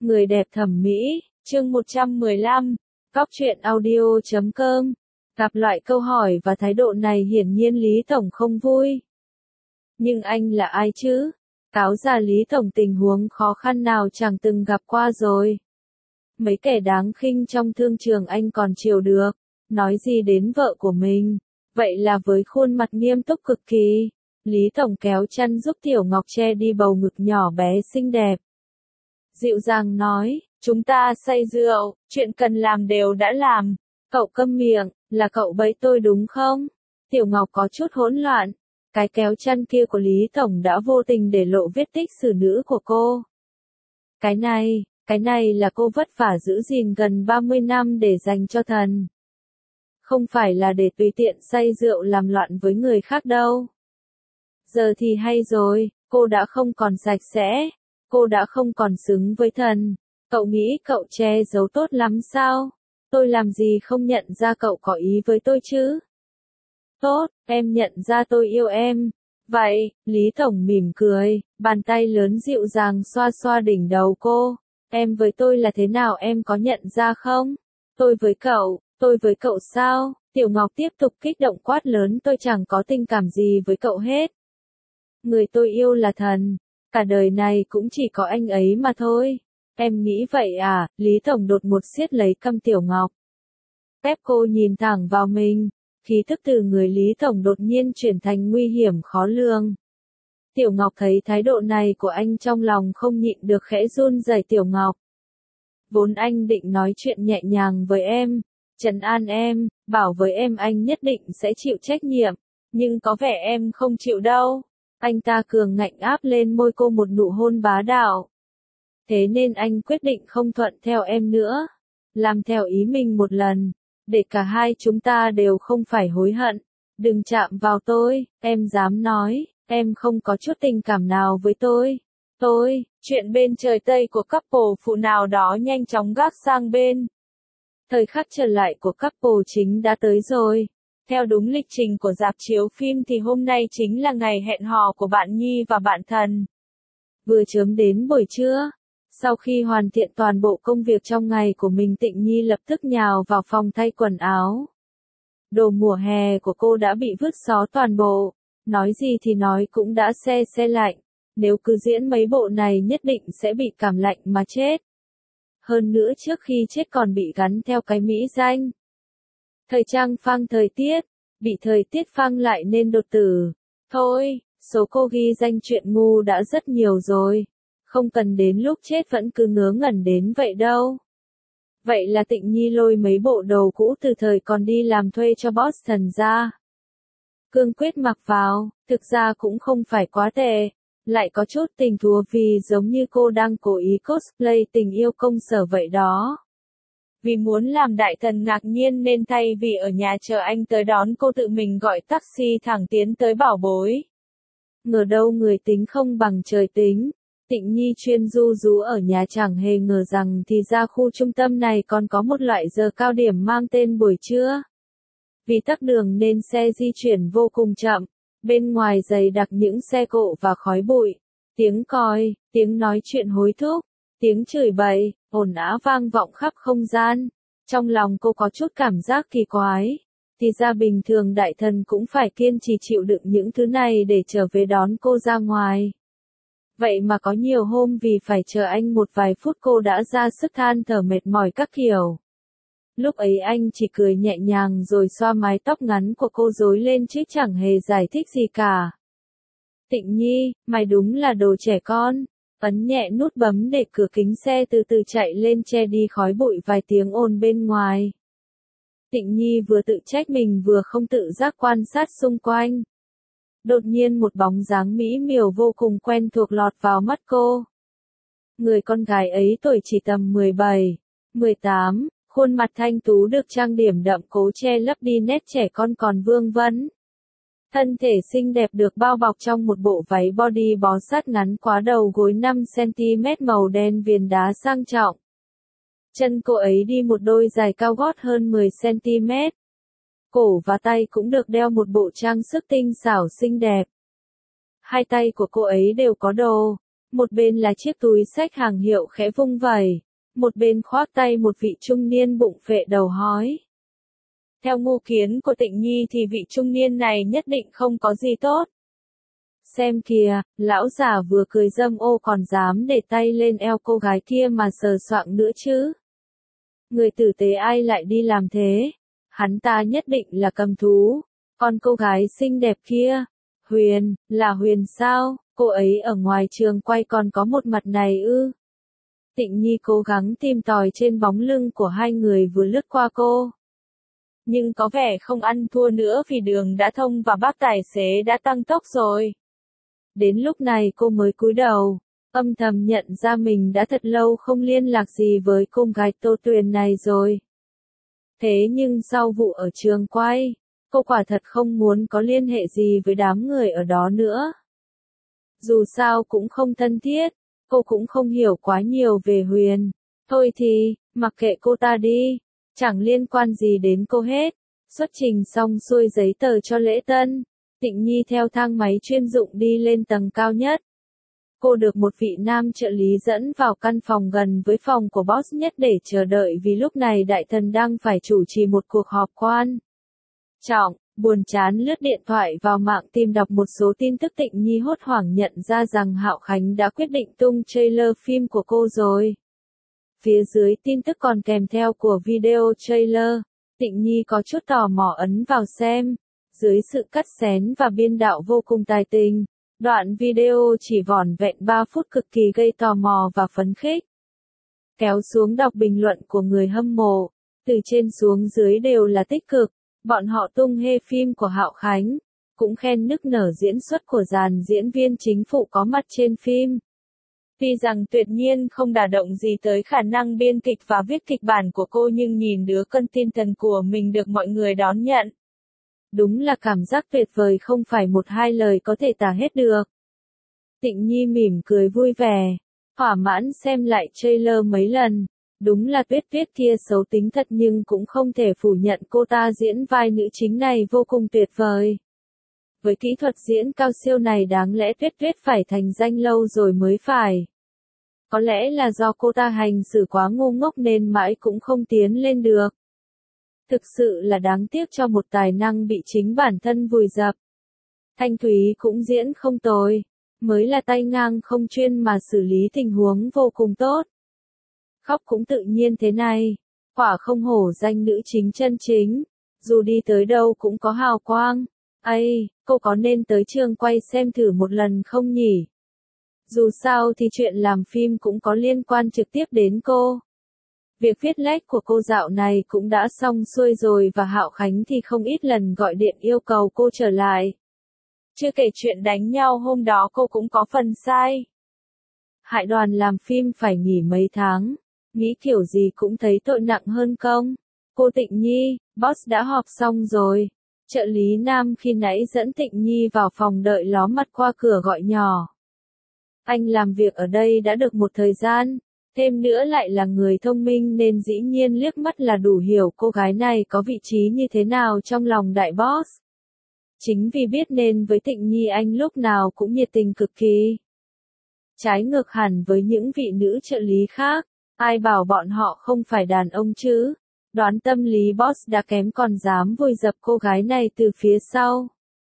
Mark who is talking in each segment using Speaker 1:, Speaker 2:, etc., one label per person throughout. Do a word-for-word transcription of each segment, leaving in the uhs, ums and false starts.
Speaker 1: Người đẹp thẩm mỹ, chương một trăm mười lăm, Góc truyện audio chấm com. Gặp loại câu hỏi và thái độ này hiển nhiên Lý Tổng không vui. Nhưng anh là ai chứ? Cáo già Lý Tổng tình huống khó khăn nào chẳng từng gặp qua rồi. Mấy kẻ đáng khinh trong thương trường anh còn chịu được, nói gì đến vợ của mình. Vậy là với khuôn mặt nghiêm túc cực kỳ, Lý Tổng kéo chăn giúp Tiểu Ngọc che đi bầu ngực nhỏ bé xinh đẹp. Dịu dàng nói, chúng ta say rượu, chuyện cần làm đều đã làm. Cậu câm miệng, là cậu bẫy tôi đúng không? Tiểu Ngọc có chút hỗn loạn. Cái kéo chăn kia của Lý Tổng đã vô tình để lộ vết tích xử nữ của cô. Cái này, cái này là cô vất vả giữ gìn gần ba mươi năm để dành cho thần. Không phải là để tùy tiện say rượu làm loạn với người khác đâu. Giờ thì hay rồi, cô đã không còn sạch sẽ, cô đã không còn xứng với thần. Cậu nghĩ cậu che giấu tốt lắm sao? Tôi làm gì không nhận ra cậu có ý với tôi chứ? Tốt, em nhận ra tôi yêu em. Vậy, Lý Tổng mỉm cười, bàn tay lớn dịu dàng xoa xoa đỉnh đầu cô. Em với tôi là thế nào em có nhận ra không? Tôi với cậu, tôi với cậu sao? Tiểu Ngọc tiếp tục kích động quát lớn, tôi chẳng có tình cảm gì với cậu hết. Người tôi yêu là thần, cả đời này cũng chỉ có anh ấy mà thôi. Em nghĩ vậy à? Lý Tổng đột ngột siết lấy cằm Tiểu Ngọc. Ép cô nhìn thẳng vào mình, khí tức từ người Lý Tổng đột nhiên chuyển thành nguy hiểm khó lường. Tiểu Ngọc thấy thái độ này của anh trong lòng không nhịn được khẽ run rẩy. Tiểu Ngọc, vốn anh định nói chuyện nhẹ nhàng với em, trấn an em, bảo với em anh nhất định sẽ chịu trách nhiệm, nhưng có vẻ em không chịu đâu. Anh ta cường ngạnh áp lên môi cô một nụ hôn bá đạo. Thế nên anh quyết định không thuận theo em nữa, làm theo ý mình một lần, để cả hai chúng ta đều không phải hối hận. Đừng chạm vào tôi, em dám nói, em không có chút tình cảm nào với tôi. Tôi, chuyện bên trời Tây của couple phụ nào đó nhanh chóng gác sang bên. Thời khắc trở lại của couple chính đã tới rồi. Theo đúng lịch trình của rạp chiếu phim thì hôm nay chính là ngày hẹn hò của bạn Nhi và bạn Thần. Vừa chớm đến buổi trưa, sau khi hoàn thiện toàn bộ công việc trong ngày của mình, Tịnh Nhi lập tức nhào vào phòng thay quần áo. Đồ mùa hè của cô đã bị vứt xó toàn bộ, nói gì thì nói cũng đã se se lạnh, nếu cứ diễn mấy bộ này nhất định sẽ bị cảm lạnh mà chết. Hơn nữa trước khi chết còn bị gắn theo cái mỹ danh. Thời trang phang thời tiết, bị thời tiết phang lại nên đột tử. Thôi, số cô ghi danh chuyện ngu đã rất nhiều rồi. Không cần đến lúc chết vẫn cứ ngớ ngẩn đến vậy đâu. Vậy là Tịnh Nhi lôi mấy bộ đồ cũ từ thời còn đi làm thuê cho boss Thần ra. Cương quyết mặc vào, thực ra cũng không phải quá tệ. Lại có chút tình thua vì giống như cô đang cố ý cosplay tình yêu công sở vậy đó. Vì muốn làm đại thần ngạc nhiên nên thay vì ở nhà chờ anh tới đón, cô tự mình gọi taxi thẳng tiến tới bảo bối. Ngờ đâu người tính không bằng trời tính. Tịnh Nhi chuyên du rú ở nhà chẳng hề ngờ rằng thì ra khu trung tâm này còn có một loại giờ cao điểm mang tên buổi trưa. Vì tắc đường nên xe di chuyển vô cùng chậm, bên ngoài dày đặc những xe cộ và khói bụi, tiếng còi, tiếng nói chuyện hối thúc, tiếng chửi bậy, ồn ào vang vọng khắp không gian. Trong lòng cô có chút cảm giác kỳ quái, thì ra bình thường đại thần cũng phải kiên trì chịu đựng những thứ này để trở về đón cô ra ngoài. Vậy mà có nhiều hôm vì phải chờ anh một vài phút cô đã ra sức than thở mệt mỏi các kiểu. Lúc ấy anh chỉ cười nhẹ nhàng rồi xoa mái tóc ngắn của cô rối lên chứ chẳng hề giải thích gì cả. Tịnh Nhi, mày đúng là đồ trẻ con. Ấn nhẹ nút bấm để cửa kính xe từ từ chạy lên che đi khói bụi vài tiếng ồn bên ngoài. Tịnh Nhi vừa tự trách mình vừa không tự giác quan sát xung quanh. Đột nhiên một bóng dáng mỹ miều vô cùng quen thuộc lọt vào mắt cô. Người con gái ấy tuổi chỉ tầm mười bảy, mười tám, khuôn mặt thanh tú được trang điểm đậm cố che lấp đi nét trẻ con còn vương vấn. Thân thể xinh đẹp được bao bọc trong một bộ váy body bó sát ngắn quá đầu gối năm xăng-ti-mét màu đen viền đá sang trọng. Chân cô ấy đi một đôi giày cao gót hơn mười xăng-ti-mét. Cổ và tay cũng được đeo một bộ trang sức tinh xảo xinh đẹp. Hai tay của cô ấy đều có đồ, Một bên là chiếc túi xách hàng hiệu khẽ vung vẩy, một bên khoác tay một vị trung niên bụng phệ đầu hói. Theo mưu kiến của Tịnh Nhi thì vị trung niên này nhất định không có gì tốt. Xem kìa, lão già vừa cười dâm ô còn dám để tay lên eo cô gái kia mà sờ soạng nữa chứ. Người tử tế ai lại đi làm thế? Hắn ta nhất định là cầm thú. Còn cô gái xinh đẹp kia, Huyền, là Huyền sao? Cô ấy ở ngoài trường quay còn có một mặt này ư? Tịnh Nhi cố gắng tìm tòi trên bóng lưng của hai người vừa lướt qua cô. Nhưng có vẻ không ăn thua nữa vì đường đã thông và bác tài xế đã tăng tốc rồi. Đến lúc này cô mới cúi đầu, âm thầm nhận ra mình đã thật lâu không liên lạc gì với cô gái Tô Tuyền này rồi. Thế nhưng sau vụ ở trường quay, cô quả thật không muốn có liên hệ gì với đám người ở đó nữa. Dù sao cũng không thân thiết, cô cũng không hiểu quá nhiều về Huyền. Thôi thì, mặc kệ cô ta đi, chẳng liên quan gì đến cô hết. Xuất trình xong xuôi giấy tờ cho lễ tân, Tịnh Nhi theo thang máy chuyên dụng đi lên tầng cao nhất. Cô được một vị nam trợ lý dẫn vào căn phòng gần với phòng của boss nhất để chờ đợi vì lúc này đại thần đang phải chủ trì một cuộc họp quan trọng. Buồn chán lướt điện thoại vào mạng tìm đọc một số tin tức, Tịnh Nhi hốt hoảng nhận ra rằng Hạo Khánh đã quyết định tung trailer phim của cô rồi. Phía dưới tin tức còn kèm theo của video trailer, Tịnh Nhi có chút tò mò ấn vào xem. Dưới sự cắt xén và biên đạo vô cùng tài tình, đoạn video chỉ vỏn vẹn ba phút cực kỳ gây tò mò và phấn khích. Kéo xuống đọc bình luận của người hâm mộ, từ trên xuống dưới đều là tích cực. Bọn họ tung hê phim của Hạo Khánh, cũng khen nức nở diễn xuất của dàn diễn viên chính phụ có mặt trên phim. Tuy rằng tuyệt nhiên không đả động gì tới khả năng biên kịch và viết kịch bản của cô, nhưng nhìn đứa con thiên thần của mình được mọi người đón nhận. Đúng là cảm giác tuyệt vời không phải một hai lời có thể tả hết được. Tịnh Nhi mỉm cười vui vẻ, thỏa mãn xem lại trailer mấy lần. Đúng là Tuyết Tuyết kia xấu tính thật, nhưng cũng không thể phủ nhận cô ta diễn vai nữ chính này vô cùng tuyệt vời. Với kỹ thuật diễn cao siêu này đáng lẽ Tuyết Tuyết phải thành danh lâu rồi mới phải. Có lẽ là do cô ta hành xử quá ngu ngốc nên mãi cũng không tiến lên được. Thực sự là đáng tiếc cho một tài năng bị chính bản thân vùi dập. Thanh Thúy cũng diễn không tồi, mới là tay ngang không chuyên mà xử lý tình huống vô cùng tốt. Khóc cũng tự nhiên thế này, quả không hổ danh nữ chính chân chính, dù đi tới đâu cũng có hào quang. Ây, cô có nên tới trường quay xem thử một lần không nhỉ? Dù sao thì chuyện làm phim cũng có liên quan trực tiếp đến cô. Việc viết lách của cô dạo này cũng đã xong xuôi rồi và Hạo Khánh thì không ít lần gọi điện yêu cầu cô trở lại. Chưa kể chuyện đánh nhau hôm đó cô cũng có phần sai. Hại đoàn làm phim phải nghỉ mấy tháng. Nghĩ kiểu gì cũng thấy tội nặng hơn công. Cô Tịnh Nhi, boss đã họp xong rồi. Trợ lý nam khi nãy dẫn Tịnh Nhi vào phòng đợi ló mặt qua cửa gọi nhỏ. Anh làm việc ở đây đã được một thời gian, thêm nữa lại là người thông minh nên dĩ nhiên liếc mắt là đủ hiểu cô gái này có vị trí như thế nào trong lòng đại boss. Chính vì biết nên với Tịnh Nhi anh lúc nào cũng nhiệt tình cực kỳ. Trái ngược hẳn với những vị nữ trợ lý khác. Ai bảo bọn họ không phải đàn ông chứ? Đoán tâm lý boss đã kém còn dám vùi dập cô gái này từ phía sau.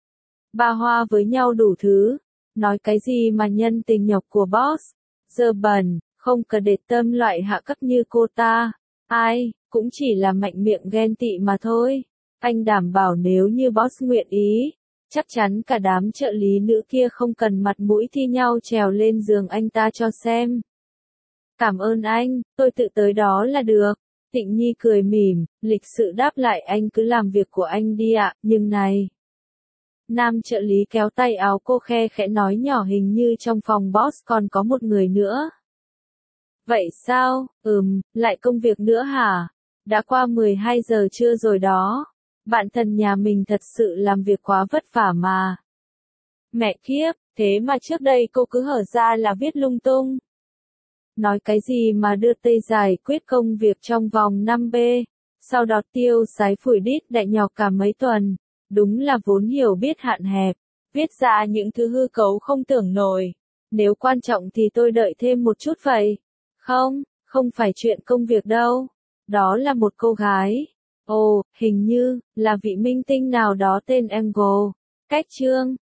Speaker 1: Ba hoa với nhau đủ thứ. Nói cái gì mà nhân tình nhọc của boss. Dơ bẩn, không cần để tâm loại hạ cấp như cô ta. Ai, cũng chỉ là mạnh miệng ghen tị mà thôi. Anh đảm bảo nếu như boss nguyện ý, chắc chắn cả đám trợ lý nữ kia không cần mặt mũi thi nhau trèo lên giường anh ta cho xem. Cảm ơn anh, tôi tự tới đó là được. Tịnh Nhi cười mỉm, lịch sự đáp lại anh cứ làm việc của anh đi ạ, nhưng này. Nam trợ lý kéo tay áo cô khe khẽ nói nhỏ, hình như trong phòng boss còn có một người nữa. Vậy sao, ừm, lại công việc nữa hả? Đã qua mười hai giờ trưa rồi đó. Bạn thân nhà mình thật sự làm việc quá vất vả mà. Mẹ kiếp, thế mà trước đây cô cứ hở ra là viết lung tung. Nói cái gì mà đưa tay giải quyết công việc trong vòng năm B, sau đó tiêu sái phủi đít đại nhọc cả mấy tuần, đúng là vốn hiểu biết hạn hẹp, viết ra những thứ hư cấu không tưởng nổi. Nếu quan trọng thì tôi đợi thêm một chút vậy. Không, không phải chuyện công việc đâu. Đó là một cô gái. Ồ, hình như, là vị minh tinh nào đó tên Angle. Cách Trương.